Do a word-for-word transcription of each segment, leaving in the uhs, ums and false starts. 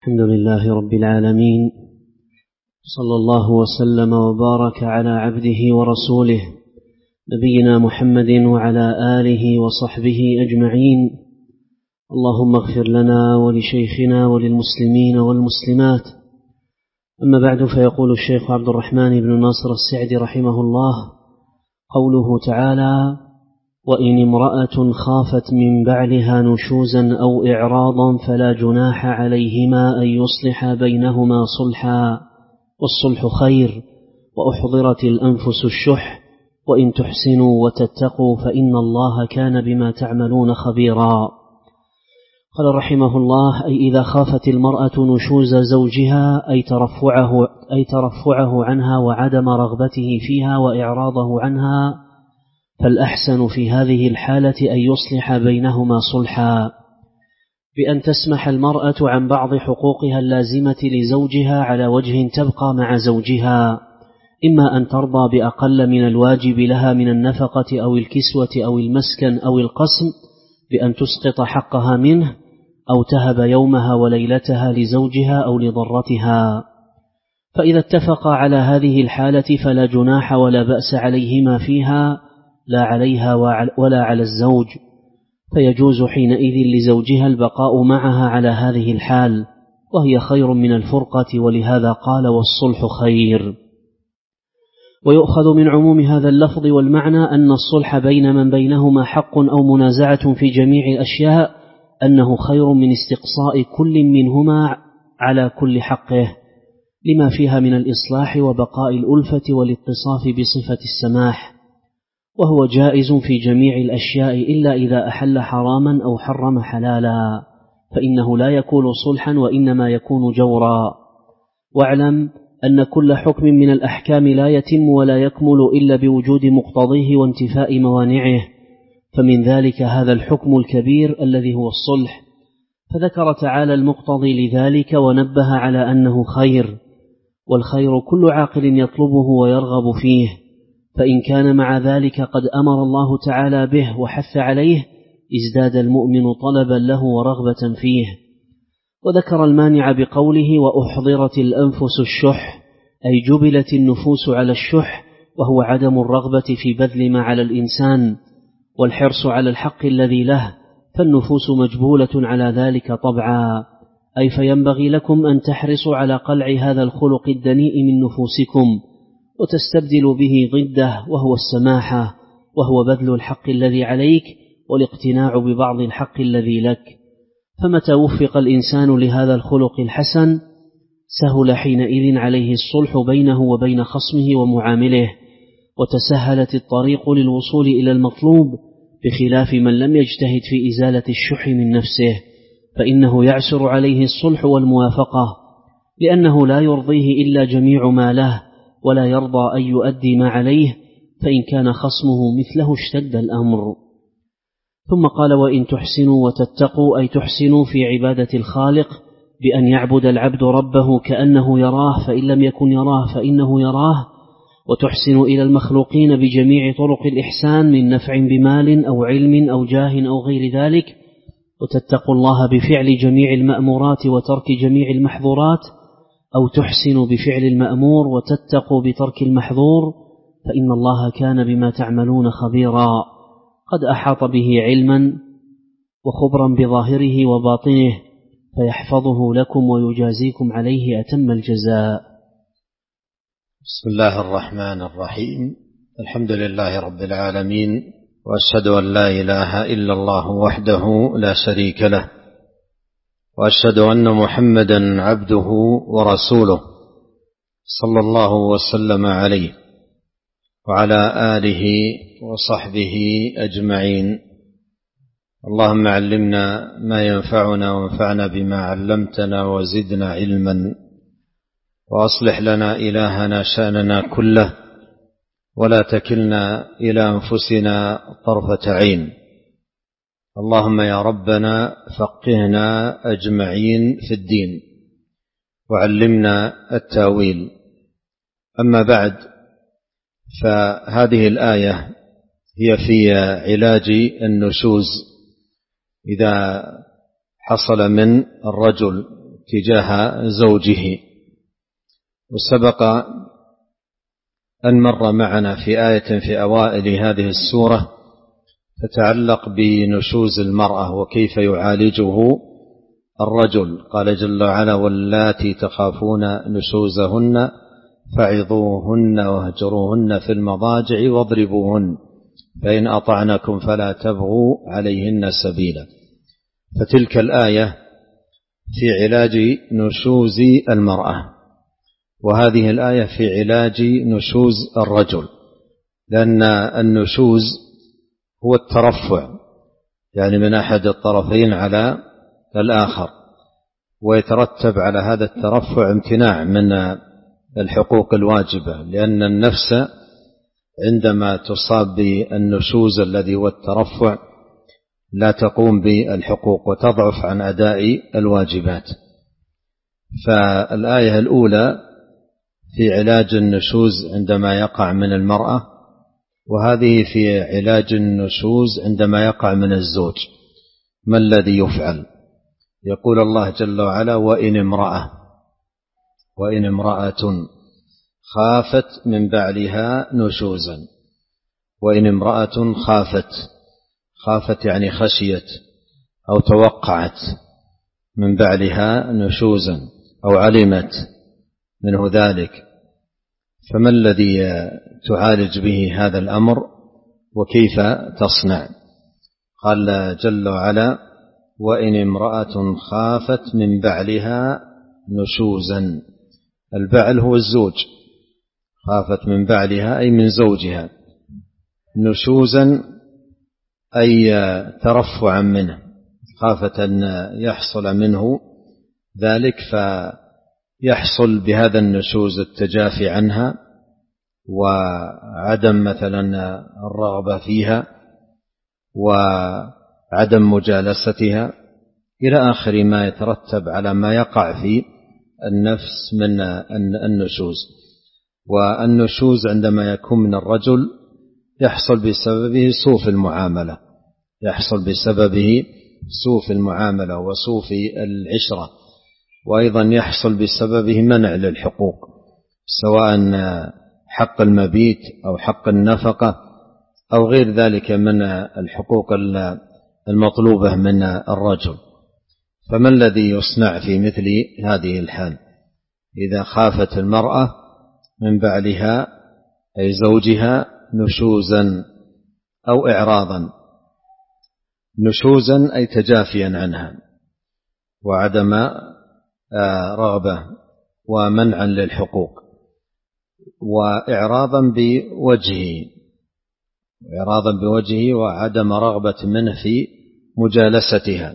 الحمد لله رب العالمين، صلى الله وسلم وبارك على عبده ورسوله نبينا محمد وعلى آله وصحبه أجمعين. اللهم اغفر لنا ولشيخنا وللمسلمين والمسلمات. أما بعد، فيقول الشيخ عبد الرحمن بن ناصر السعدي رحمه الله: قوله تعالى: وإن امرأة خافت من بعلها نشوزا أو إعراضا فلا جناح عليهما أن يصلحا بينهما صلحا، والصلح خير، وأحضرت الأنفس الشح، وإن تحسنوا وتتقوا فإن الله كان بما تعملون خبيرا. قال رحمه الله: أي إذا خافت المرأة نشوز زوجها أي ترفعه, أي ترفعه عنها وعدم رغبته فيها وإعراضه عنها، فالأحسن في هذه الحالة أن يصلح بينهما صلحا، بأن تسمح المرأة عن بعض حقوقها اللازمة لزوجها على وجه تبقى مع زوجها، إما أن ترضى بأقل من الواجب لها من النفقة أو الكسوة أو المسكن أو القسم بأن تسقط حقها منه، أو تهب يومها وليلتها لزوجها أو لضرتها. فإذا اتفقا على هذه الحالة فلا جناح ولا بأس عليهما فيها، لا عليها ولا على الزوج، فيجوز حينئذ لزوجها البقاء معها على هذه الحال، وهي خير من الفرقة، ولهذا قال: والصلح خير. ويؤخذ من عموم هذا اللفظ والمعنى أن الصلح بين من بينهما حق أو منازعة في جميع الأشياء أنه خير من استقصاء كل منهما على كل حقه، لما فيها من الإصلاح وبقاء الألفة والاتصاف بصفة السماح، وهو جائز في جميع الأشياء إلا إذا أحل حراما أو حرم حلالا، فإنه لا يكون صلحا وإنما يكون جورا. واعلم أن كل حكم من الأحكام لا يتم ولا يكمل إلا بوجود مقتضيه وانتفاء موانعه، فمن ذلك هذا الحكم الكبير الذي هو الصلح، فذكر تعالى المقتضي لذلك ونبه على أنه خير، والخير كل عاقل يطلبه ويرغب فيه، فإن كان مع ذلك قد أمر الله تعالى به وحث عليه ازداد المؤمن طلبا له ورغبة فيه. وذكر المانع بقوله: وأحضرت الأنفس الشح، أي جبلت النفوس على الشح، وهو عدم الرغبة في بذل ما على الإنسان والحرص على الحق الذي له، فالنفوس مجبولة على ذلك طبعا، أي فينبغي لكم أن تحرصوا على قلع هذا الخلق الدنيء من نفوسكم وتستبدل به ضده، وهو السماحة، وهو بذل الحق الذي عليك والاقتناع ببعض الحق الذي لك. فمتى وفق الإنسان لهذا الخلق الحسن سهل حينئذ عليه الصلح بينه وبين خصمه ومعامله، وتسهلت الطريق للوصول إلى المطلوب، بخلاف من لم يجتهد في إزالة الشح من نفسه، فإنه يعسر عليه الصلح والموافقة، لأنه لا يرضيه إلا جميع ما له، ولا يرضى أن يؤدي ما عليه، فإن كان خصمه مثله اشتد الأمر. ثم قال: وإن تحسنوا وتتقوا، أي تحسنوا في عبادة الخالق بأن يعبد العبد ربه كأنه يراه، فإن لم يكن يراه فإنه يراه، وتحسنوا إلى المخلوقين بجميع طرق الإحسان من نفع بمال أو علم أو جاه أو غير ذلك، وتتقوا الله بفعل جميع المأمورات وترك جميع المحظورات، أو تحسنوا بفعل المأمور وتتقوا بترك المحظور، فإن الله كان بما تعملون خبيرا، قد أحاط به علما وخبرا بظاهره وباطنه، فيحفظه لكم ويجازيكم عليه أتم الجزاء. بسم الله الرحمن الرحيم. الحمد لله رب العالمين، وأشهد أن لا إله إلا الله وحده لا شريك له، وأشهد أن محمدا عبده ورسوله، صلى الله وسلم عليه وعلى آله وصحبه أجمعين. اللهم علمنا ما ينفعنا وانفعنا بما علمتنا وزدنا علما، وأصلح لنا إلهنا شأننا كله، ولا تكلنا إلى أنفسنا طرفة عين. اللهم يا ربنا فقهنا أجمعين في الدين، وعلمنا التاويل. أما بعد، فهذه الآية هي في علاج النشوز إذا حصل من الرجل تجاه زوجه. وسبق أن مر معنا في آية في أوائل هذه السورة تتعلق بنشوز المرأة وكيف يعالجه الرجل. قال جل وعلا: واللاتي تخافون نشوزهن فعظوهن واهجروهن في المضاجع واضربوهن فإن أطعنكم فلا تبغوا عليهن سبيلا. فتلك الآية في علاج نشوز المرأة، وهذه الآية في علاج نشوز الرجل، لأن النشوز هو الترفع، يعني من أحد الطرفين على الآخر، ويترتب على هذا الترفع امتناع من الحقوق الواجبة، لأن النفس عندما تصاب بالنشوز الذي هو الترفع لا تقوم بالحقوق وتضعف عن أداء الواجبات. فالآية الأولى في علاج النشوز عندما يقع من المرأة، وهذه في علاج النشوز عندما يقع من الزوج. ما الذي يفعل؟ يقول الله جل وعلا: وإن امرأة وإن امرأة خافت من بعلها نشوزا. وإن امرأة خافت، خافت يعني خشيت أو توقعت من بعلها نشوزا أو علمت منه ذلك، فما الذي تعالج به هذا الأمر وكيف تصنع؟ قال جل وعلا: وإن امرأة خافت من بعلها نشوزا. البعل هو الزوج، خافت من بعلها أي من زوجها، نشوزا أي ترفعا منه، خافت أن يحصل منه ذلك فيحصل بهذا النشوز التجافي عنها وعدم مثلا الرغبة فيها وعدم مجالستها إلى آخر ما يترتب على ما يقع في النفس من النشوز. والنشوز عندما يكون من الرجل يحصل بسببه سوء في المعاملة، يحصل بسببه سوء في المعاملة وسوء في العشرة، وأيضا يحصل بسببه منع للحقوق، سواء حق المبيت أو حق النفقة أو غير ذلك من الحقوق المطلوبة من الرجل. فما الذي يصنع في مثل هذه الحال إذا خافت المرأة من بعلها أي زوجها نشوزا أو إعراضا؟ نشوزا أي تجافيا عنها وعدم رغبة ومنعا للحقوق، وإعراضا بوجهه إعراضا بوجهه وعدم رغبة منه في مجالستها.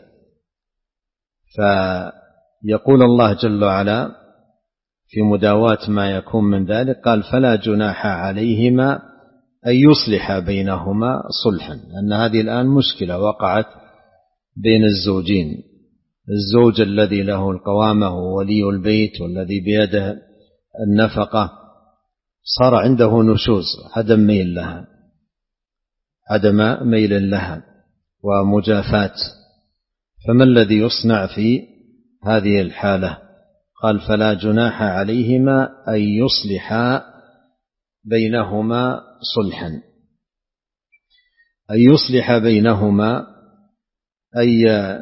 فيقول الله جل وعلا في مداواة ما يكون من ذلك، قال: فلا جناح عليهما أن يصلح بينهما صلحا. أن هذه الآن مشكلة وقعت بين الزوجين، الزوج الذي له القوامة وولي البيت والذي بيده النفقة صار عنده نشوز، عدم ميل لها عدم ميل لها ومجافاة. فما الذي يصنع في هذه الحالة؟ قال: فلا جناح عليهما أن يصلحا بينهما صلحا. أن يصلح بينهما أي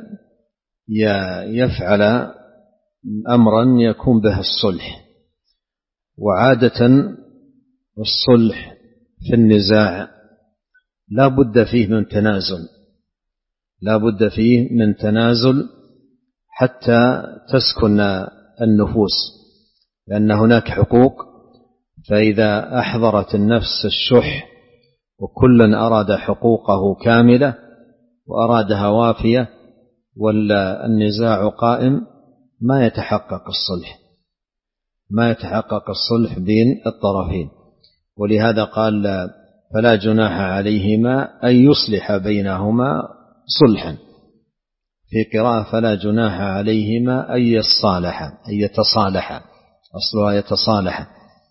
يفعل أمرا يكون به الصلح. وعادة الصلح في النزاع لا بد فيه من تنازل، لا بد فيه من تنازل حتى تسكن النفوس، لأن هناك حقوق، فإذا أحضرت النفس الشح وكل أراد حقوقه كاملة وأرادها وافية والنزاع قائم ما يتحقق الصلح ما يتحقق الصلح بين الطرفين. ولهذا قال: فلا جناح عليهما أن يصلح بينهما صلحا. في قراءة: فلا جناح عليهما أن يصالحا أن يتصالحا، أصلها يتصالحا.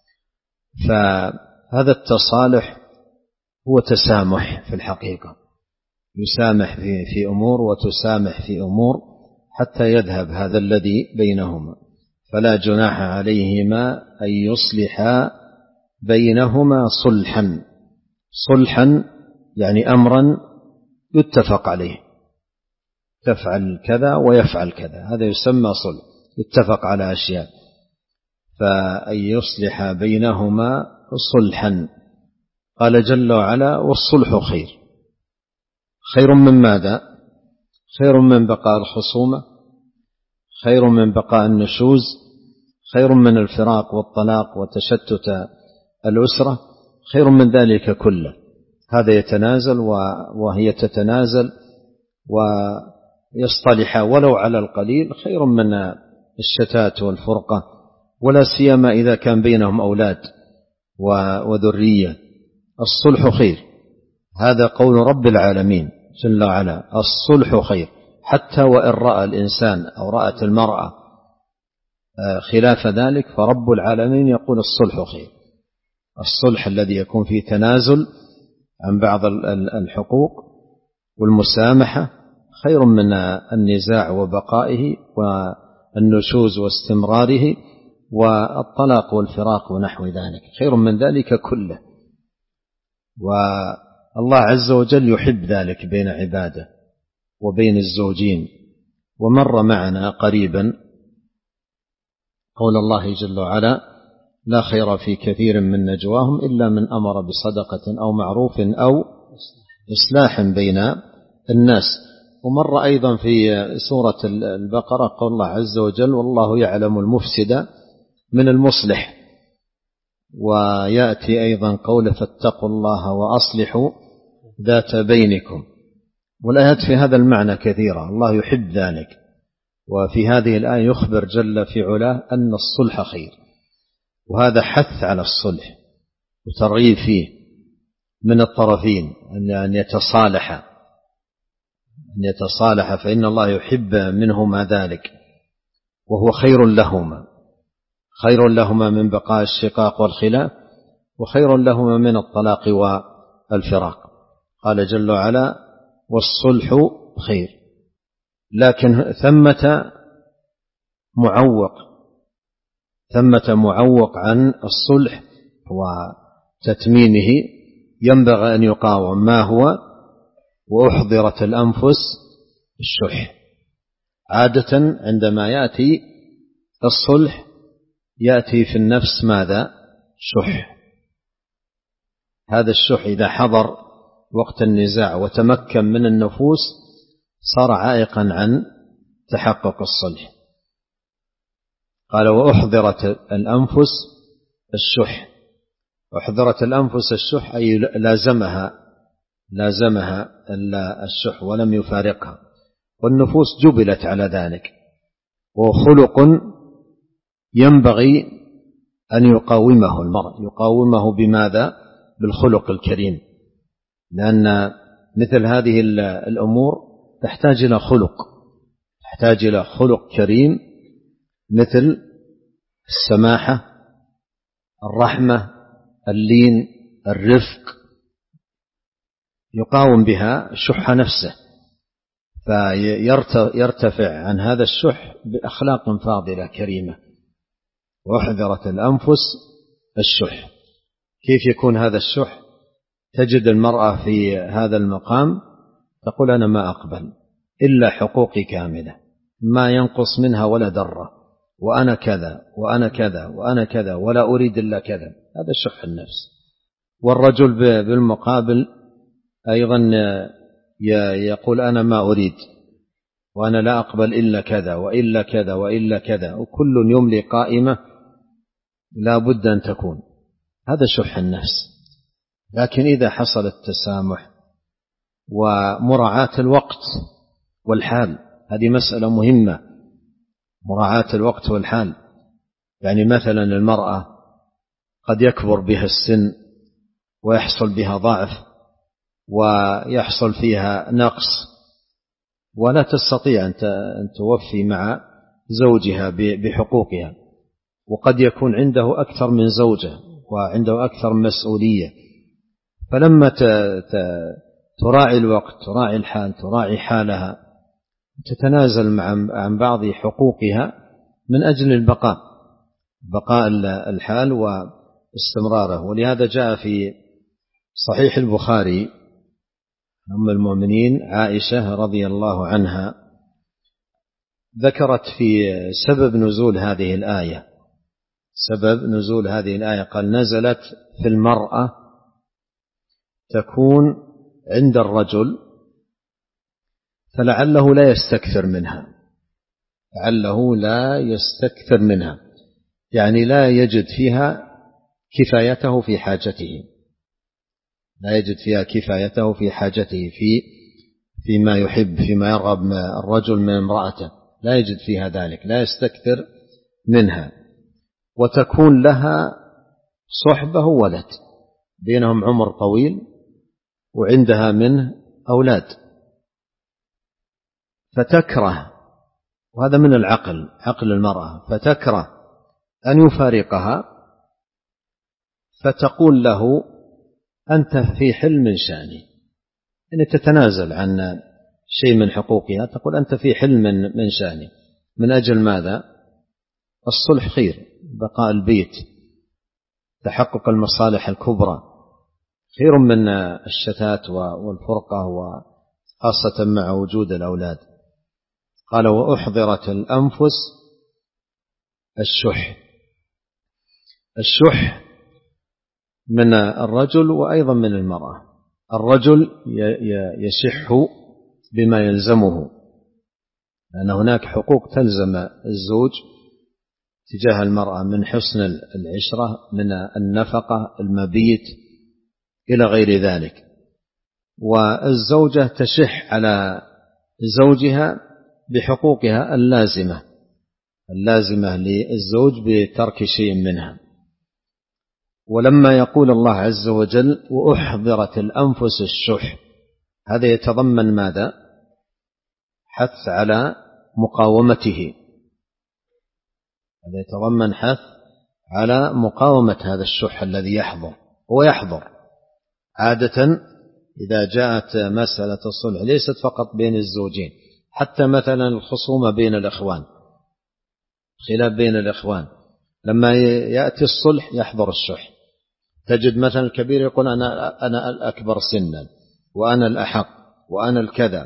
فهذا التصالح هو تسامح في الحقيقة، يسامح في, في أمور وتسامح في أمور، حتى يذهب هذا الذي بينهما، فلا جناح عليهما أن يصلحا بينهما صلحا. صلحا يعني أمرا يتفق عليه، تفعل كذا ويفعل كذا، هذا يسمى صلح، يتفق على أشياء. فأن يصلح بينهما صلحا. قال جل وعلا: والصلح خير. خير من ماذا؟ خير من بقاء الخصومة، خير من بقاء النشوز، خير من الفراق والطلاق وتشتت الأسرة، خير من ذلك كله. هذا يتنازل وهي تتنازل ويصطلح ولو على القليل، خير من الشتات والفرقة، ولا سيما إذا كان بينهم أولاد وذرية. الصلح خير، هذا قول رب العالمين جل وعلا: الصلح خير. حتى وإن رأى الإنسان أو رأت المرأة خلاف ذلك، فرب العالمين يقول الصلح خير. الصلح الذي يكون فيه تنازل عن بعض الحقوق والمسامحة خير من النزاع وبقائه والنشوز واستمراره والطلاق والفراق ونحو ذلك، خير من ذلك كله. والله عز وجل يحب ذلك بين عباده وبين الزوجين. ومر معنا قريبا قول الله جل وعلا: لا خير في كثير من نجواهم إلا من أمر بصدقة أو معروف أو إصلاح بين الناس. ومر أيضا في سورة البقرة قول الله عز وجل: والله يعلم المفسد من المصلح. ويأتي أيضا قول: فاتقوا الله وأصلحوا ذات بينكم. والآيات في هذا المعنى كثيرة، الله يحب ذلك. وفي هذه الآية يخبر جل في علاه أن الصلح خير، وهذا حث على الصلح وترغيب فيه من الطرفين أن يتصالحا أن يتصالحا فإن الله يحب منهما ذلك، وهو خير لهما، خير لهما من بقاء الشقاق والخلاف، وخير لهما من الطلاق والفراق. قال جل وعلا: والصلح خير. لكن ثمة معوق ثمة معوق عن الصلح وتتميمه ينبغي أن يقاوم، ما هو؟ وأحضرت الأنفس الشح. عادة عندما يأتي الصلح يأتي في النفس ماذا؟ شح. هذا الشح إذا حضر وقت النزاع وتمكن من النفوس صار عائقا عن تحقق الصلح. قال: وأحضرت الأنفس الشح. أحضرت الأنفس الشح أي لازمها لازمها الشح ولم يفارقها، والنفوس جبلت على ذلك، وخلق ينبغي أن يقاومه المرء. يقاومه بماذا؟ بالخلق الكريم، لأن مثل هذه الأمور تحتاج إلى خلق تحتاج إلى خلق كريم، مثل السماحة، الرحمة، اللين، الرفق، يقاوم بها شح نفسه، فيرتفع عن هذا الشح بأخلاق فاضلة كريمة. وأحضرت الأنفس الشح. كيف يكون هذا الشح؟ تجد المرأة في هذا المقام تقول: أنا ما أقبل إلا حقوقي كاملة، ما ينقص منها ولا ذرة، وأنا كذا وأنا كذا وأنا كذا، ولا أريد إلا كذا. هذا شح النفس. والرجل بالمقابل أيضا يقول: أنا ما أريد، وأنا لا أقبل إلا كذا وإلا كذا وإلا كذا، وكل يملي قائمة لا بد أن تكون. هذا شح النفس. لكن إذا حصل التسامح ومراعاة الوقت والحال، هذه مسألة مهمة، مراعاة الوقت والحال. يعني مثلا المرأة قد يكبر بها السن ويحصل بها ضعف ويحصل فيها نقص، ولا تستطيع أن توفي مع زوجها بحقوقها، وقد يكون عنده أكثر من زوجة وعنده أكثر من مسؤولية. فلما تراعي الوقت، تراعي الحال، تراعي حالها، تتنازل عن بعض حقوقها من أجل البقاء بقاء الحال واستمراره. ولهذا جاء في صحيح البخاري أم المؤمنين عائشة رضي الله عنها ذكرت في سبب نزول هذه الآية سبب نزول هذه الآية قال: نزلت في المرأة تكون عند الرجل فلعله لا يستكثر منها لعله لا يستكثر منها يعني لا يجد فيها كفايته في حاجته لا يجد فيها كفايته في حاجته في فيما يحب فيما يرغب الرجل من امرأته، لا يجد فيها ذلك، لا يستكثر منها. وتكون لها صحبة ولد بينهم عمر طويل وعندها منه أولاد، فتكره، وهذا من العقل عقل المرأة، فتكره أن يفارقها، فتقول له: أنت في حل من شأني، أن تتنازل عن شيء من حقوقها، تقول: أنت في حل من من شأني. من أجل ماذا؟ الصلح خير، بقاء البيت، تحقق المصالح الكبرى خير من الشتات والفرقة، وخاصة مع وجود الأولاد. قال: وأحضرت الأنفس الشح. الشح من الرجل وأيضا من المرأة. الرجل يشح بما يلزمه، لأن هناك حقوق تلزم الزوج تجاه المرأة من حسن العشرة، من النفقة، المبيت، إلى غير ذلك. والزوجة تشح على زوجها بحقوقها اللازمة اللازمة للزوج بترك شيء منها. ولما يقول الله عز وجل: وأحضرت الأنفس الشح، هذا يتضمن ماذا؟ حث على مقاومته، هذا يتضمن حث على مقاومة هذا الشح الذي يحضر. هو يحضر عادة إذا جاءت مسألة الصلح، ليست فقط بين الزوجين، حتى مثلا الخصومة بين الإخوان، خلاف بين الإخوان، لما يأتي الصلح يحضر الشح. تجد مثلا الكبير يقول: أنا أنا الأكبر سنا، وأنا الأحق، وأنا الكذا،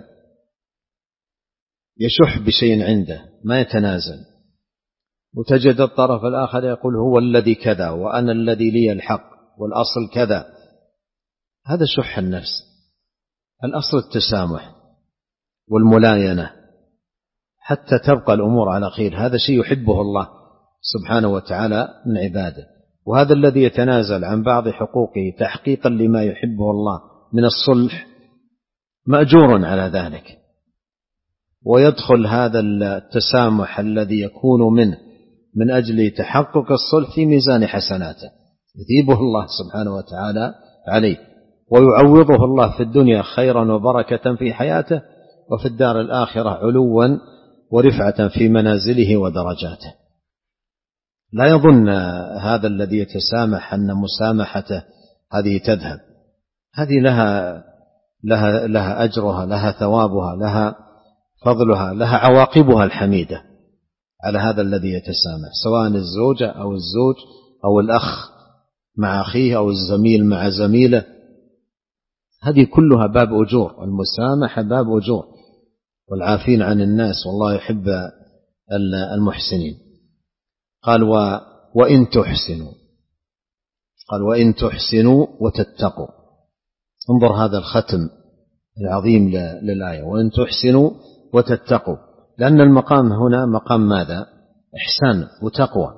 يشح بشيء عنده ما يتنازل. وتجد الطرف الآخر يقول: هو الذي كذا، وأنا الذي لي الحق، والأصل كذا. هذا شح النفس. الأصل التسامح والملاينة حتى تبقى الأمور على خير، هذا شيء يحبه الله سبحانه وتعالى من عباده. وهذا الذي يتنازل عن بعض حقوقه تحقيقا لما يحبه الله من الصلح مأجور على ذلك، ويدخل هذا التسامح الذي يكون منه من أجل تحقق الصلح في ميزان حسناته، يثيبه الله سبحانه وتعالى عليه، ويعوضه الله في الدنيا خيرا وبركة في حياته، وفي الدار الآخرة علوا ورفعة في منازله ودرجاته. لا يظن هذا الذي يتسامح أن مسامحته هذه تذهب، هذه لها لها لها أجرها، لها ثوابها، لها فضلها، لها عواقبها الحميدة على هذا الذي يتسامح، سواء الزوجة أو الزوج أو الأخ مع أخيه أو الزميل مع زميله. هذه كلها باب أجور، المسامحة باب أجور، والعافين عن الناس، والله يحب المحسنين. قال: وإن تحسنوا، قال: وإن تحسنوا وتتقوا. انظر هذا الختم العظيم للآية: وإن تحسنوا وتتقوا، لأن المقام هنا مقام ماذا؟ إحسان وتقوى،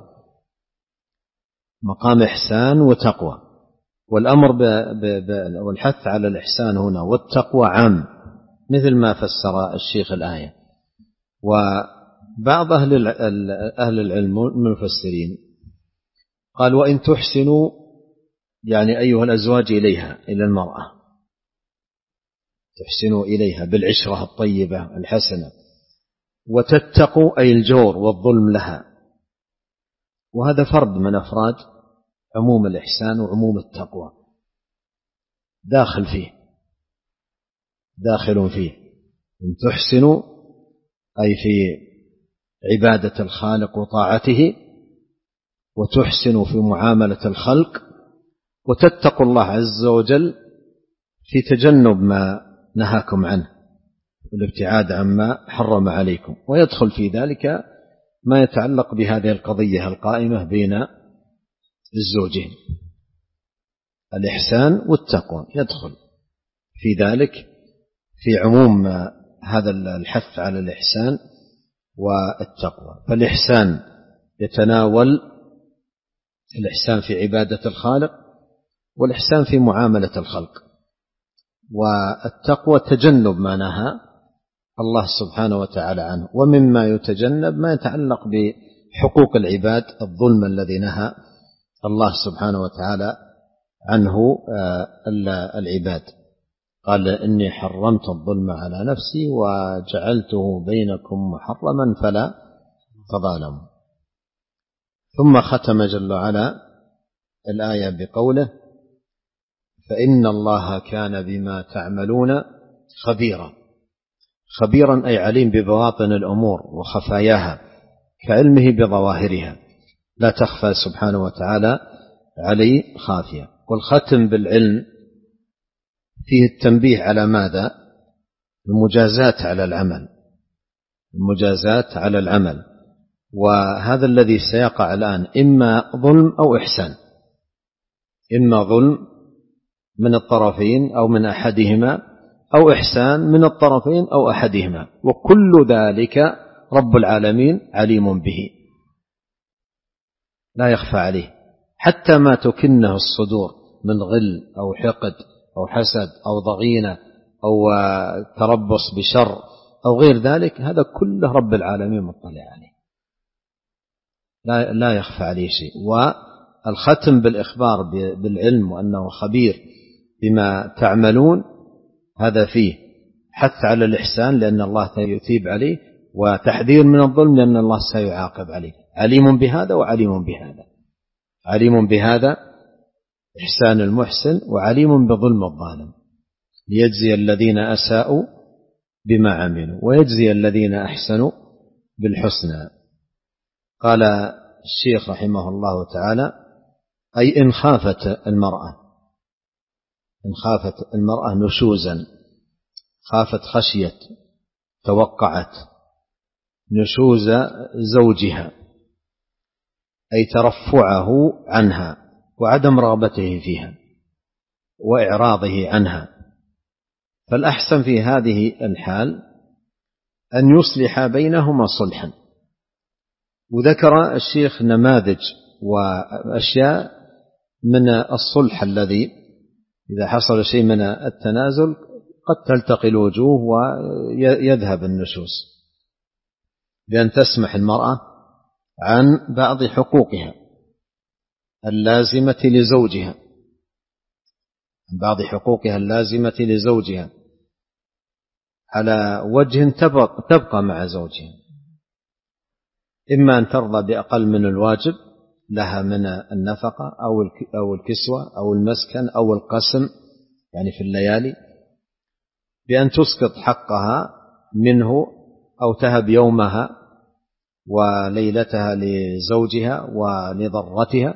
مقام إحسان وتقوى. والأمر ب... ب... ب... والحث على الإحسان هنا والتقوى عام، مثل ما فسر الشيخ الآية. وبعض أهل أهل العلم المفسرين قال: وإن تحسنوا يعني أيها الأزواج إليها، إلى المرأة، تحسنوا إليها بالعشرة الطيبة الحسنة، وتتقوا أي الجور والظلم لها. وهذا فرد من أفراد عموم الإحسان وعموم التقوى، داخل فيه داخل فيه إن تحسنوا أي في عبادة الخالق وطاعته، وتحسنوا في معاملة الخلق، وتتقوا الله عز وجل في تجنب ما نهاكم عنه والابتعاد عما حرم عليكم. ويدخل في ذلك ما يتعلق بهذه القضية القائمة بين الزوجين، الإحسان والتقوى يدخل في ذلك في عموم هذا الحث على الإحسان والتقوى. فالإحسان يتناول الإحسان في عبادة الخالق، والإحسان في معاملة الخلق، والتقوى تجنب ما نهى الله سبحانه وتعالى عنه. ومما يتجنب ما يتعلق بحقوق العباد، الظلم الذي نهى الله سبحانه وتعالى عنه العباد. قال إني حرمت الظلم على نفسي وجعلته بينكم محرما فلا تظالموا. ثم ختم جل وعلا الآية بقوله فإن الله كان بما تعملون خبيرا. خبيرا أي عليم ببواطن الأمور وخفاياها كعلمه بظواهرها، لا تخفى سبحانه وتعالى عليه خافية. والختم بالعلم فيه التنبيه على ماذا؟ المجازات على العمل، المجازات على العمل. وهذا الذي سيقع الآن إما ظلم أو إحسان، إما ظلم من الطرفين أو من أحدهما، أو إحسان من الطرفين أو أحدهما، وكل ذلك رب العالمين عليم به لا يخفى عليه. حتى ما تكنه الصدور من غل أو حقد أو حسد أو ضغينة أو تربص بشر أو غير ذلك، هذا كله رب العالمين مطلع عليه، لا, لا يخفى عليه شيء. والختم بالإخبار بالعلم وأنه خبير بما تعملون، هذا فيه حث على الإحسان لأن الله سيثيب عليه، وتحذير من الظلم لأن الله سيعاقب عليه. عليم بهذا وعليم بهذا، عليم بهذا إحسان المحسن، وعليم بظلم الظالم، ليجزي الذين أساءوا بما عملوا ويجزي الذين أحسنوا بالحسنى. قال الشيخ رحمه الله تعالى أي إن خافت المرأة، إن خافت المرأة نشوزا، خافت خشيت توقعت نشوز زوجها، أي ترفعه عنها وعدم رغبته فيها وإعراضه عنها، فالأحسن في هذه الحال أن يصلح بينهما صلحا. وذكر الشيخ نماذج وأشياء من الصلح الذي إذا حصل شيء من التنازل قد تلتقي الوجوه ويذهب النشوز، بأن تسمح المرأة عن بعض حقوقها اللازمة لزوجها، عن بعض حقوقها اللازمة لزوجها على وجه تبقى مع زوجها، إما أن ترضى بأقل من الواجب لها من النفقة أو الكسوة أو المسكن أو القسم يعني في الليالي، بأن تسقط حقها منه أو تهب يومها وليلتها لزوجها ولضرتها.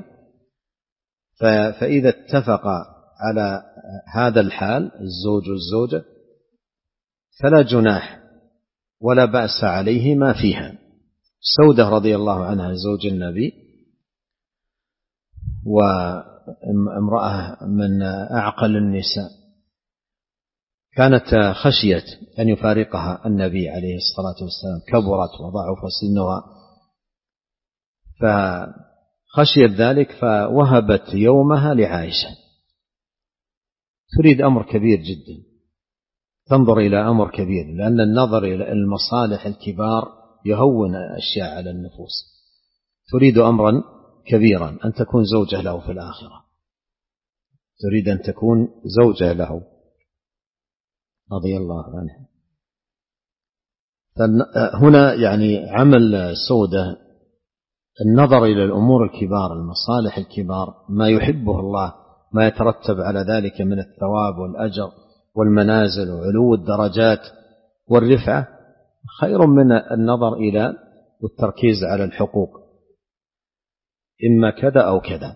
فإذا اتفق على هذا الحال الزوج والزوجة فلا جناح ولا بأس عليه ما فيها. سودة رضي الله عنها زوج النبي وامرأة من أعقل النساء، كانت خشيت أن يفارقها النبي عليه الصلاة والسلام، كبرت وضعف سنها، فخشيت ذلك فوهبت يومها لعائشة. تريد أمر كبير جدا، تنظر إلى أمر كبير، لأن النظر إلى المصالح الكبار يهون أشياء على النفوس. تريد أمرا كبيرا، أن تكون زوجة له في الآخرة، تريد أن تكون زوجة له رضي الله عنها. هنا يعني عمل سودة النظر إلى الأمور الكبار، المصالح الكبار، ما يحبه الله، ما يترتب على ذلك من الثواب والأجر والمنازل وعلو الدرجات والرفعة، خير من النظر إلى والتركيز على الحقوق، إما كذا أو كذا.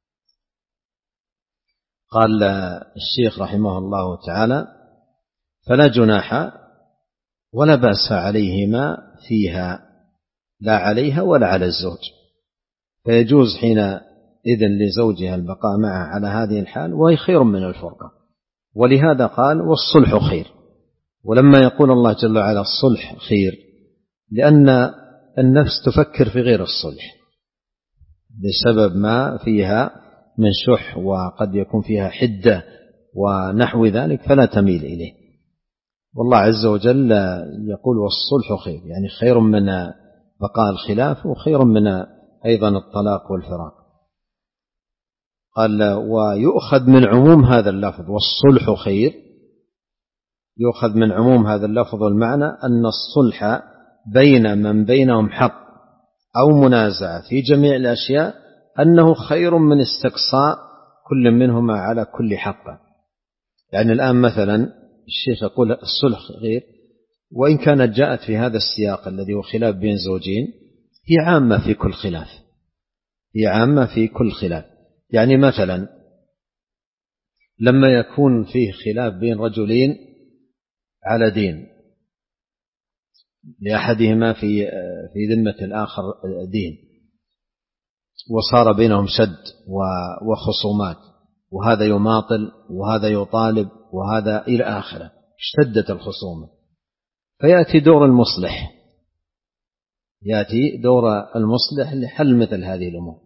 قال الشيخ رحمه الله تعالى: فلا جناح ولا بأس عليهما فيها، لا عليها ولا على الزوج، فيجوز حينئذ لزوجها البقاء معها على هذه الحال، وهي خير من الفرقة. ولهذا قال: والصلح خير. ولما يقول الله جل وعلا الصلح خير، لأن النفس تفكر في غير الصلح بسبب ما فيها من شح، وقد يكون فيها حدة ونحو ذلك، فلا تميل إليه. والله عز وجل يقول: والصلح خير، يعني خير من بقاء الخلاف، وخير من أيضا الطلاق والفراق. قال: ويؤخذ من عموم هذا اللفظ والصلح خير، يؤخذ من عموم هذا اللفظ والمعنى أن الصلح بين من بينهم حق أو منازعة في جميع الأشياء أنه خير من استقصاء كل منهما على كل حق. يعني الآن مثلا الشيخ يقول الصلح خير، وإن كانت جاءت في هذا السياق الذي هو خلاف بين زوجين، هي عامة في كل خلاف، هي عامة في كل خلاف. يعني مثلا لما يكون فيه خلاف بين رجلين على دين، لأحدهما في في ذمة الآخر دين، وصار بينهم شد وخصومات، وهذا يماطل وهذا يطالب وهذا إلى آخره، اشتدت الخصومة، فيأتي دور المصلح، يأتي دور المصلح لحل مثل هذه الأمور.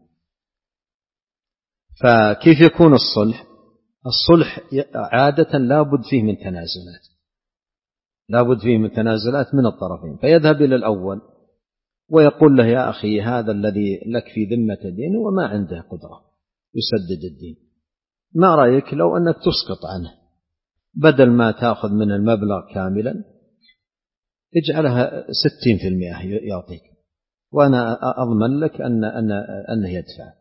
فكيف يكون الصلح؟ الصلح عادة لا بد فيه من تنازلات، لا بد فيه من تنازلات من الطرفين، فيذهب إلى الأول ويقول له: يا أخي، هذا الذي لك في ذمة دين وما عنده قدرة يسدد الدين، ما رأيك لو أنك تسقط عنه، بدل ما تأخذ من المبلغ كاملا اجعلها ستين في المئة يعطيك، وأنا أضمن لك أن أن أنه يدفع،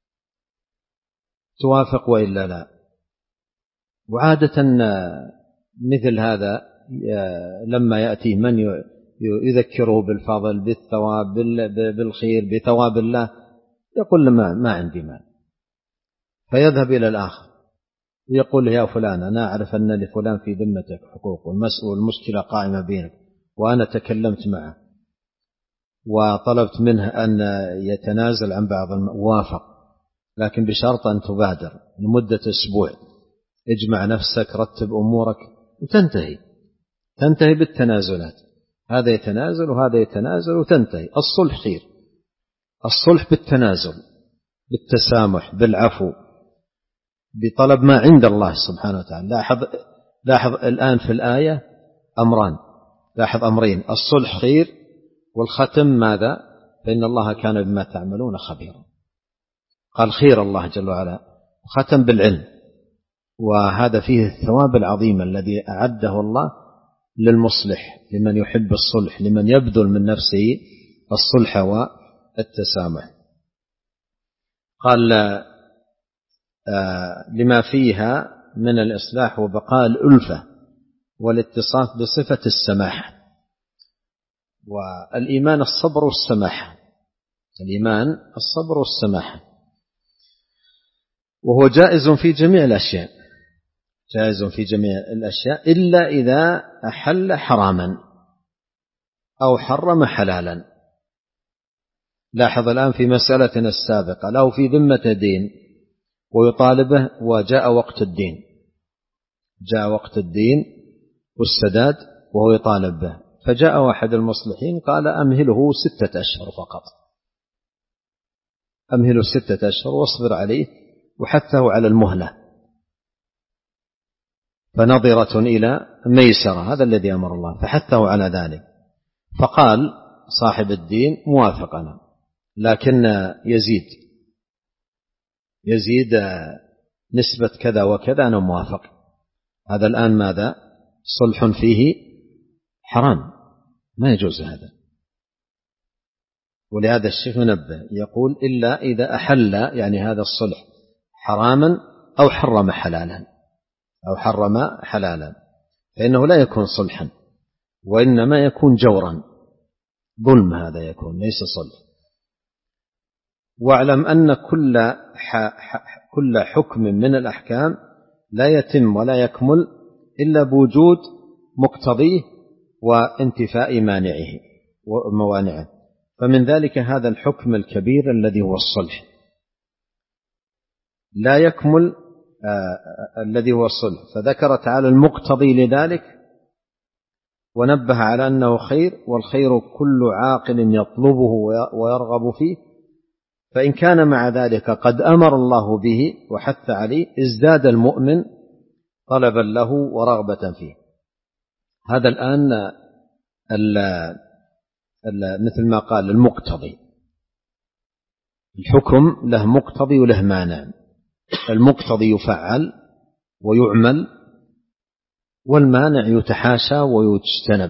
توافق وإلا لا؟ وعادة مثل هذا لما يأتي من يذكره بالفضل بالثواب بالخير بثواب الله، يقول له: ما عندي مال، فيذهب إلى الآخر ويقول له: يا فلان، أنا أعرف أن لفلان في ذمتك حقوق، والمشكلة قائمة بينك، وأنا تكلمت معه وطلبت منه أن يتنازل عن بعض الموافق، لكن بشرط أن تبادر لمدة أسبوع، اجمع نفسك، رتب أمورك، وتنتهي تنتهي بالتنازلات، هذا يتنازل وهذا يتنازل وتنتهي. الصلح خير، الصلح بالتنازل، بالتسامح، بالعفو، بطلب ما عند الله سبحانه وتعالى. لاحظ لاحظ الآن في الآية أمران، لاحظ أمرين: الصلح خير، والختم ماذا؟ فإن الله كان بما تعملون خبيرا. قال خير الله جل وعلا، وختم بالعلم، وهذا فيه الثواب العظيم الذي أعده الله للمصلح، لمن يحب الصلح، لمن يبذل من نفسه الصلح والتسامح. قال آه لما فيها من الإصلاح وبقاء الألفة والاتصاف بصفة السماحة. والإيمان الصبر والسماحة، الإيمان الصبر والسماحة، وهو جائز في جميع الأشياء، جائز في جميع الأشياء إلا إذا أحل حراما أو حرم حلالا. لاحظ الآن في مسألتنا السابقة، له في ذمة دين ويطالبه، وجاء وقت الدين، جاء وقت الدين والسداد وهو يطالب به، فجاء واحد المصلحين قال: أمهله ستة أشهر فقط، أمهله ستة أشهر واصبر عليه، وحثه على المهلة، فنظرة إلى ميسرة، هذا الذي أمر الله، فحثه على ذلك. فقال صاحب الدين: موافقنا، لكن يزيد يزيد نسبة كذا وكذا، أنا موافق. هذا الآن ماذا؟ صلح فيه حرام، ما يجوز هذا. ولهذا الشيخ ينبه يقول: إلا إذا أحل، يعني هذا الصلح حراما أو حرم حلالا، أو حرم حلالا، فإنه لا يكون صلحا، وإنما يكون جورا، ظلم هذا يكون، ليس صلح. واعلم أن كل كل حكم من الأحكام لا يتم ولا يكمل إلا بوجود مقتضيه وانتفاء مانعه وموانعه. فمن ذلك هذا الحكم الكبير الذي هو الصلح، لا يكمل آه الذي هو الصلح، فذكر تعالى المقتضي لذلك ونبه على أنه خير، والخير كل عاقل يطلبه ويرغب فيه، فإن كان مع ذلك قد أمر الله به وحث عليه ازداد المؤمن طلبا له ورغبة فيه. هذا الآن ال ال مثل ما قال المقتضي، الحكم له مقتضي وله مانع، المقتضي يفعل ويعمل، والمانع يتحاشى ويجتنب.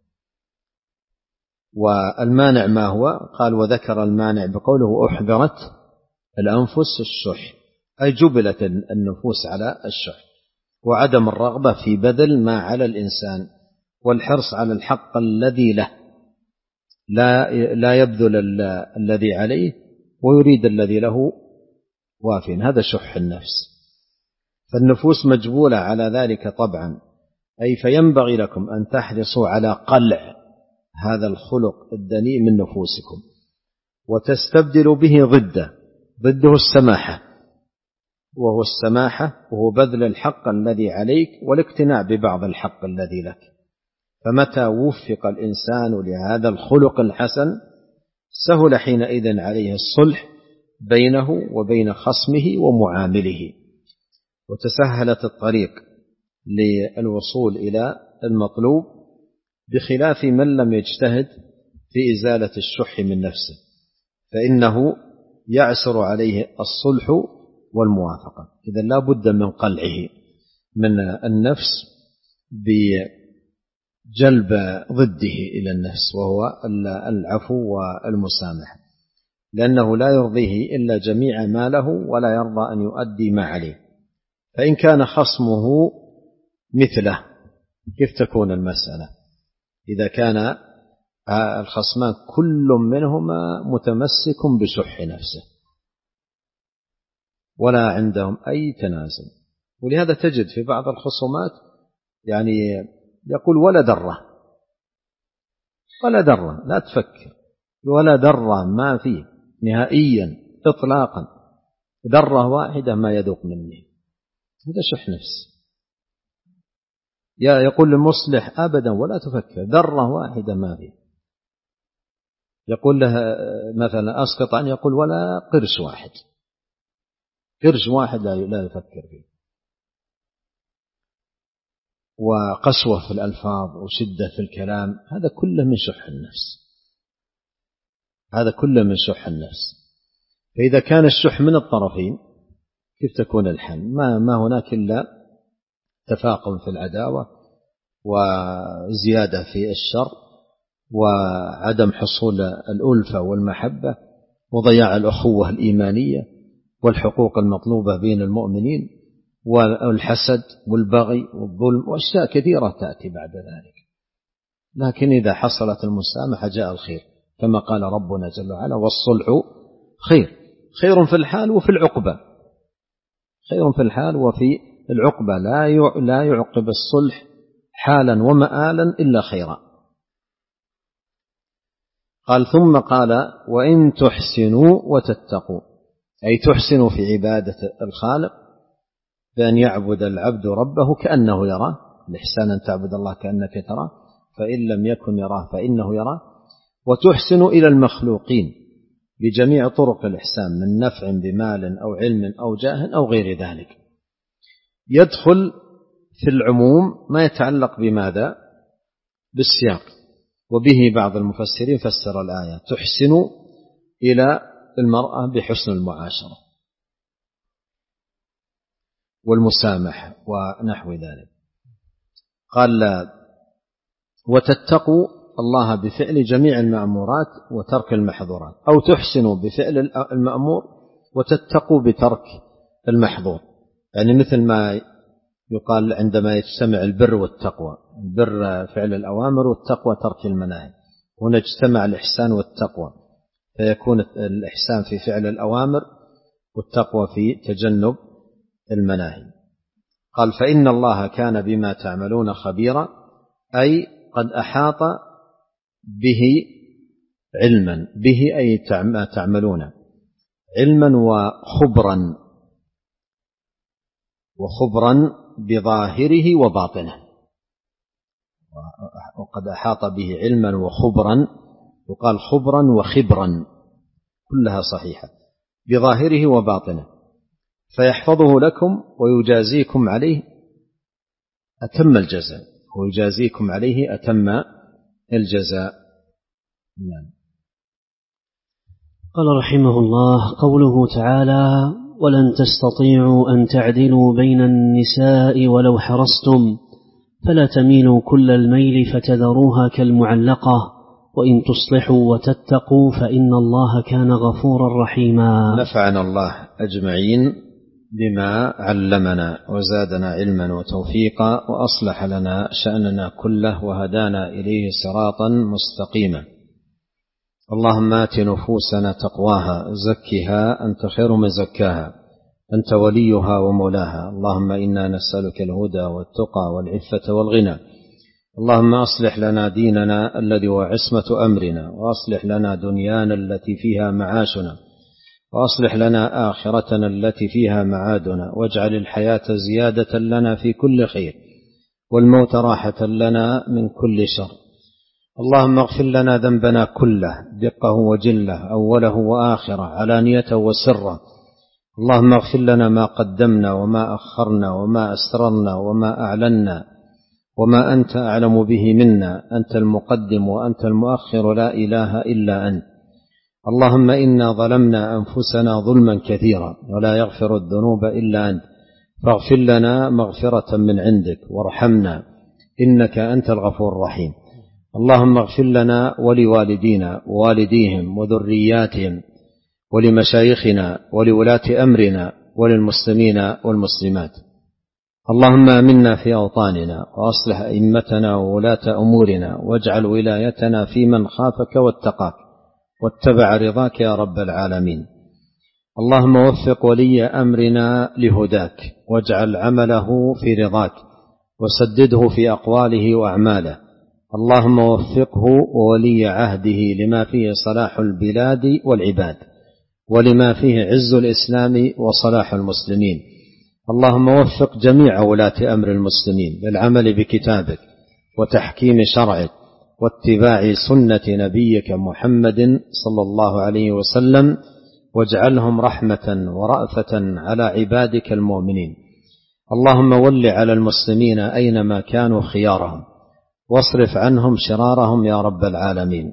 والمانع ما هو؟ قال وذكر المانع بقوله أحضرت الأنفس الشح، أي جبلت النفوس على الشح وعدم الرغبة في بذل ما على الإنسان، والحرص على الحق الذي له، لا لا يبذل الذي عليه ويريد الذي له واف. هذا شح النفس، فالنفوس مجبولة على ذلك طبعا. أي فينبغي لكم أن تحرصوا على قلع هذا الخلق الدنيء من نفوسكم، وتستبدلوا به ضده، ضده السماحة، وهو السماحة وهو بذل الحق الذي عليك والاقتناع ببعض الحق الذي لك. فمتى وفق الإنسان لهذا الخلق الحسن سهل حينئذ عليه الصلح بينه وبين خصمه ومعامله، وتسهلت الطريق للوصول إلى المطلوب، بخلاف من لم يجتهد في إزالة الشح من نفسه، فإنه يعسر عليه الصلح والموافقة. إذن لا بد من قلعه من النفس بجلب ضده إلى النفس، وهو العفو والمسامحة، لأنه لا يرضيه إلا جميع ما له ولا يرضى أن يؤدي ما عليه. فإن كان خصمه مثله كيف تكون المسألة؟ إذا كان الخصمان كل منهما متمسك بشح نفسه ولا عندهم أي تنازل. ولهذا تجد في بعض الخصومات يعني يقول ولا درة، ولا درة، لا تفكر، ولا درة ما فيه نهائيا إطلاقا، درة واحدة ما يذوق مني، هذا شح نفس. يا يقول للمصلح أبدا ولا تفكر، ذرة واحدة ما فيه. يقول له مثلا أسقط عنه، يقول ولا قرش واحد، قرش واحد لا يفكر فيه. وقسوة في الألفاظ وشدة في الكلام، هذا كله من شح النفس، هذا كله من شح النفس. فإذا كان الشح من الطرفين كيف تكون الحل؟ ما, ما هناك إلا تفاقم في العداوة وزيادة في الشر وعدم حصول الألفة والمحبة وضياع الأخوة الإيمانية والحقوق المطلوبة بين المؤمنين والحسد والبغي والظلم وأشياء كثيرة تأتي بعد ذلك. لكن إذا حصلت المسامحة جاء الخير، كما قال ربنا جل وعلا والصلح خير، خير في الحال وفي العقبة، خير في الحال وفي العقبة، لا يعقب الصلح حالا ومآلا إلا خيرا. قال ثم قال وإن تحسنوا وتتقوا، أي تحسنوا في عبادة الخالق بأن يعبد العبد ربه كأنه يراه، الإحسان أن تعبد الله كأنك تراه، فإن لم يكن يراه فإنه يراه. وتحسنوا إلى المخلوقين بجميع طرق الإحسان من نفع بمال أو علم أو جاه أو غير ذلك. يدخل في العموم ما يتعلق بماذا؟ بالسياق. وبه بعض المفسرين فسر الآية تحسن إلى المرأة بحسن المعاشرة والمسامحة ونحو ذلك. قال وتتقوا الله بفعل جميع المأمورات وترك المحظورات، أو تحسنوا بفعل المأمور وتتقوا بترك المحظور. يعني مثل ما يقال عندما يجتمع البر والتقوى، البر فعل الأوامر والتقوى ترك المناهي، هنا اجتمع الإحسان والتقوى فيكون الإحسان في فعل الأوامر والتقوى في تجنب المناهي. قال فإن الله كان بما تعملون خبيرا، أي قد أحاط به علما، به أي ما تعملون علما وخبرا، وخبرا بظاهره وباطنه. وقد أحاط به علما وخبرا، يقال خبرا وخبرا كلها صحيحة، بظاهره وباطنه، فيحفظه لكم ويجازيكم عليه أتم الجزاء، ويجازيكم عليه أتم الجزاء. نعم. قال رحمه الله: قوله تعالى: ولن تستطيعوا أن تعدلوا بين النساء ولو حرصتم فلا تميلوا كل الميل فتذروها كالمعلقة وإن تصلحوا وتتقوا فإن الله كان غفورا رحيما. نفعنا الله أجمعين بما علمنا وزادنا علما وتوفيقا، وأصلح لنا شأننا كله وهدانا إليه صراطا مستقيما. اللهم آت نفوسنا تقواها زكها أنت خير من زكاها أنت وليها ومولاها. اللهم إنا نسألك الهدى والتقى والعفة والغنى. اللهم أصلح لنا ديننا الذي هو عصمة أمرنا، وأصلح لنا دنيانا التي فيها معاشنا، وأصلح لنا آخرتنا التي فيها معادنا، واجعل الحياة زيادة لنا في كل خير والموت راحة لنا من كل شر. اللهم اغفر لنا ذنبنا كله دقه وجله أوله وآخره علانيته وسره. اللهم اغفر لنا ما قدمنا وما أخرنا وما أسررنا وما أعلنا وما أنت أعلم به منا، أنت المقدم وأنت المؤخر لا إله إلا أنت. اللهم إنا ظلمنا أنفسنا ظلما كثيرا ولا يغفر الذنوب إلا أنت، فاغفر لنا مغفرة من عندك وارحمنا إنك أنت الغفور الرحيم. اللهم اغفر لنا ولوالدينا ووالديهم وذرياتهم ولمشايخنا ولولاة أمرنا وللمسلمين والمسلمات. اللهم آمنا في أوطاننا وأصلح أئمتنا وولاة أمورنا، واجعل ولايتنا في من خافك واتقاك واتبع رضاك يا رب العالمين. اللهم وفق ولي أمرنا لهداك، واجعل عمله في رضاك، وسدده في أقواله وأعماله. اللهم وفقه وولي عهده لما فيه صلاح البلاد والعباد، ولما فيه عز الإسلام وصلاح المسلمين. اللهم وفق جميع ولاة أمر المسلمين للعمل بكتابك وتحكيم شرعك واتباع سنة نبيك محمد صلى الله عليه وسلم، واجعلهم رحمة ورأفة على عبادك المؤمنين. اللهم ول على المسلمين أينما كانوا خيارهم، واصرف عنهم شرارهم يا رب العالمين.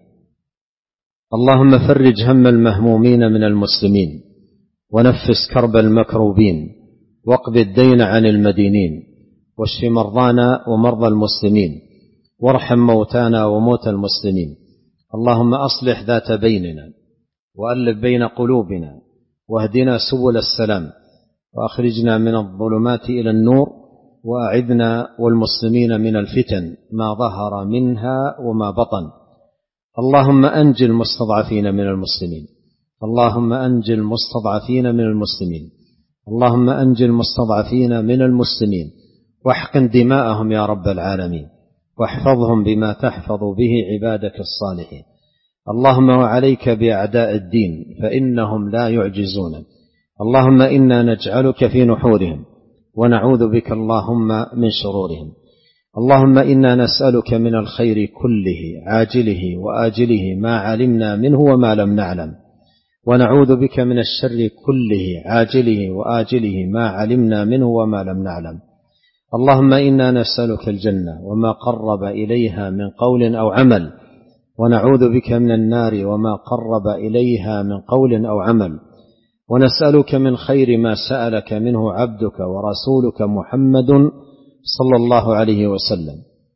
اللهم فرج هم المهمومين من المسلمين، ونفس كرب المكروبين، واقض الدين عن المدينين، واشف مرضانا ومرضى المسلمين، وارحم موتانا وموتى المسلمين. اللهم أصلح ذات بيننا، وألف بين قلوبنا، واهدنا سبل السلام، وأخرجنا من الظلمات إلى النور، وأعذنا والمسلمين من الفتن ما ظهر منها وما بطن. اللهم أنجِ المستضعفين من المسلمين، اللهم أنجِ المستضعفين من المسلمين، اللهم أنجِ المستضعفين من المسلمين، واحقن دماءهم يا رب العالمين، واحفظهم بما تحفظ به عبادك الصالحين. اللهم وعليك بأعداء الدين فإنهم لا يعجزون. اللهم إنا نجعلك في نحورهم، ونعوذ بك اللهم من شرورهم. اللهم إنا نسألك من الخير كله عاجله وآجله ما علمنا منه وما لم نعلم، ونعوذ بك من الشر كله عاجله وآجله ما علمنا منه وما لم نعلم. اللهم إنا نسألك الجنة وما قرب إليها من قول أو عمل، ونعوذ بك من النار وما قرب إليها من قول أو عمل، ونسألك من خير ما سألك منه عبدك ورسولك محمد صلى الله عليه وسلم،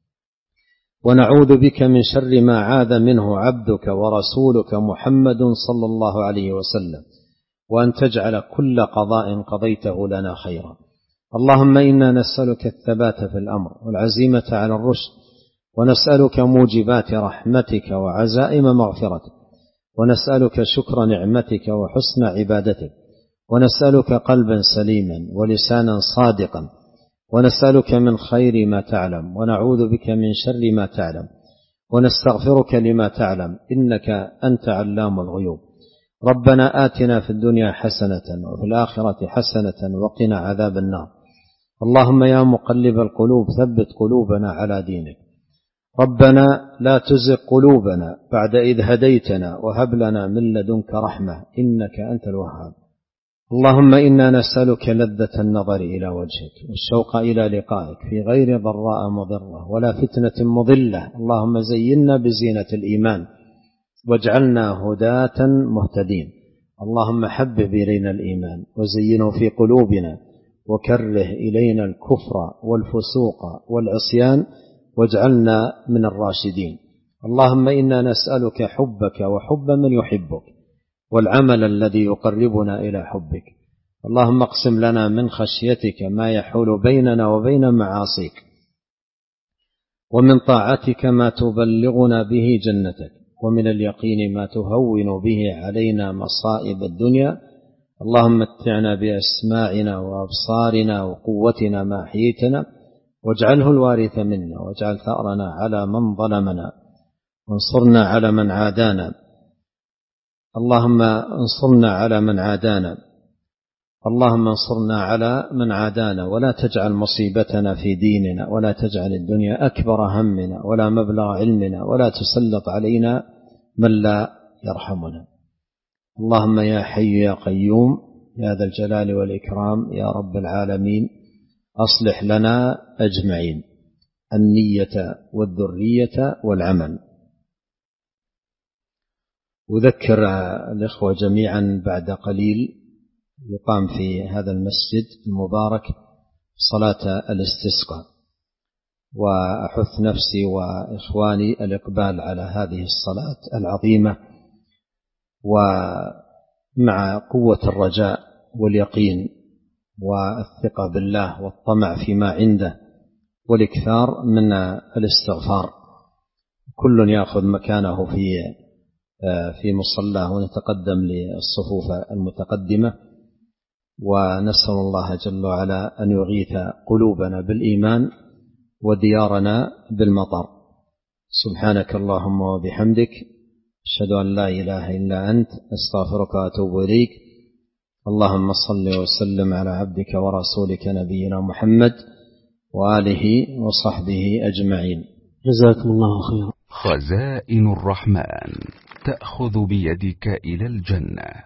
ونعوذ بك من شر ما عاذ منه عبدك ورسولك محمد صلى الله عليه وسلم، وأن تجعل كل قضاء قضيته لنا خيرا. اللهم إنا نسألك الثبات في الأمر والعزيمة على الرشد، ونسألك موجبات رحمتك وعزائم مغفرتك، ونسألك شكر نعمتك وحسن عبادتك، ونسألك قلبا سليما ولسانا صادقا، ونسألك من خير ما تعلم، ونعوذ بك من شر ما تعلم، ونستغفرك لما تعلم، إنك أنت علام الغيوب. ربنا آتنا في الدنيا حسنة وفي الآخرة حسنة وقنا عذاب النار. اللهم يا مقلب القلوب ثبت قلوبنا على دينك. ربنا لا تزغ قلوبنا بعد إذ هديتنا وهب لنا من لدنك رحمة إنك أنت الوهاب. اللهم إنا نسألك لذة النظر إلى وجهك والشوق إلى لقائك في غير ضراء مضرة ولا فتنة مضلة. اللهم زينا بزينة الإيمان واجعلنا هداة مهتدين. اللهم حبب إلينا الإيمان وزينه في قلوبنا وكره إلينا الكفر والفسوق والعصيان واجعلنا من الراشدين. اللهم إنا نسألك حبك وحب من يحبك والعمل الذي يقربنا إلى حبك. اللهم اقسم لنا من خشيتك ما يحول بيننا وبين معاصيك، ومن طاعتك ما تبلغنا به جنتك، ومن اليقين ما تهون به علينا مصائب الدنيا. اللهم متعنا بأسماعنا وأبصارنا وقوتنا ما أحييتنا، واجعله الوارث منا، واجعل ثأرنا على من ظلمنا، وانصرنا على من عادانا. اللهم انصرنا على من عادانا اللهم انصرنا على من عادانا، ولا تجعل مصيبتنا في ديننا، ولا تجعل الدنيا أكبر همنا ولا مبلغ علمنا، ولا تسلط علينا من لا يرحمنا. اللهم يا حي يا قيوم يا ذا الجلال والإكرام يا رب العالمين، أصلح لنا أجمعين النية والذرية والعمل. أذكر الإخوة جميعا بعد قليل يقام في هذا المسجد المبارك صلاة الاستسقاء، وأحث نفسي وإخواني الإقبال على هذه الصلاة العظيمة، ومع قوة الرجاء واليقين والثقة بالله والطمع فيما عنده والإكثار من الاستغفار. كل يأخذ مكانه في في مصلاه، ونتقدم للصفوف المتقدمة، ونسأل الله جل وعلا أن يغيث قلوبنا بالإيمان وديارنا بالمطر. سبحانك اللهم وبحمدك، أشهد أن لا إله إلا أنت، أستغفرك وأتوب إليك. اللهم صل وسلم على عبدك ورسولك نبينا محمد وآله وصحبه أجمعين. جزاكم الله خيرا. خزائن الرحمن تأخذ بيدك إلى الجنة.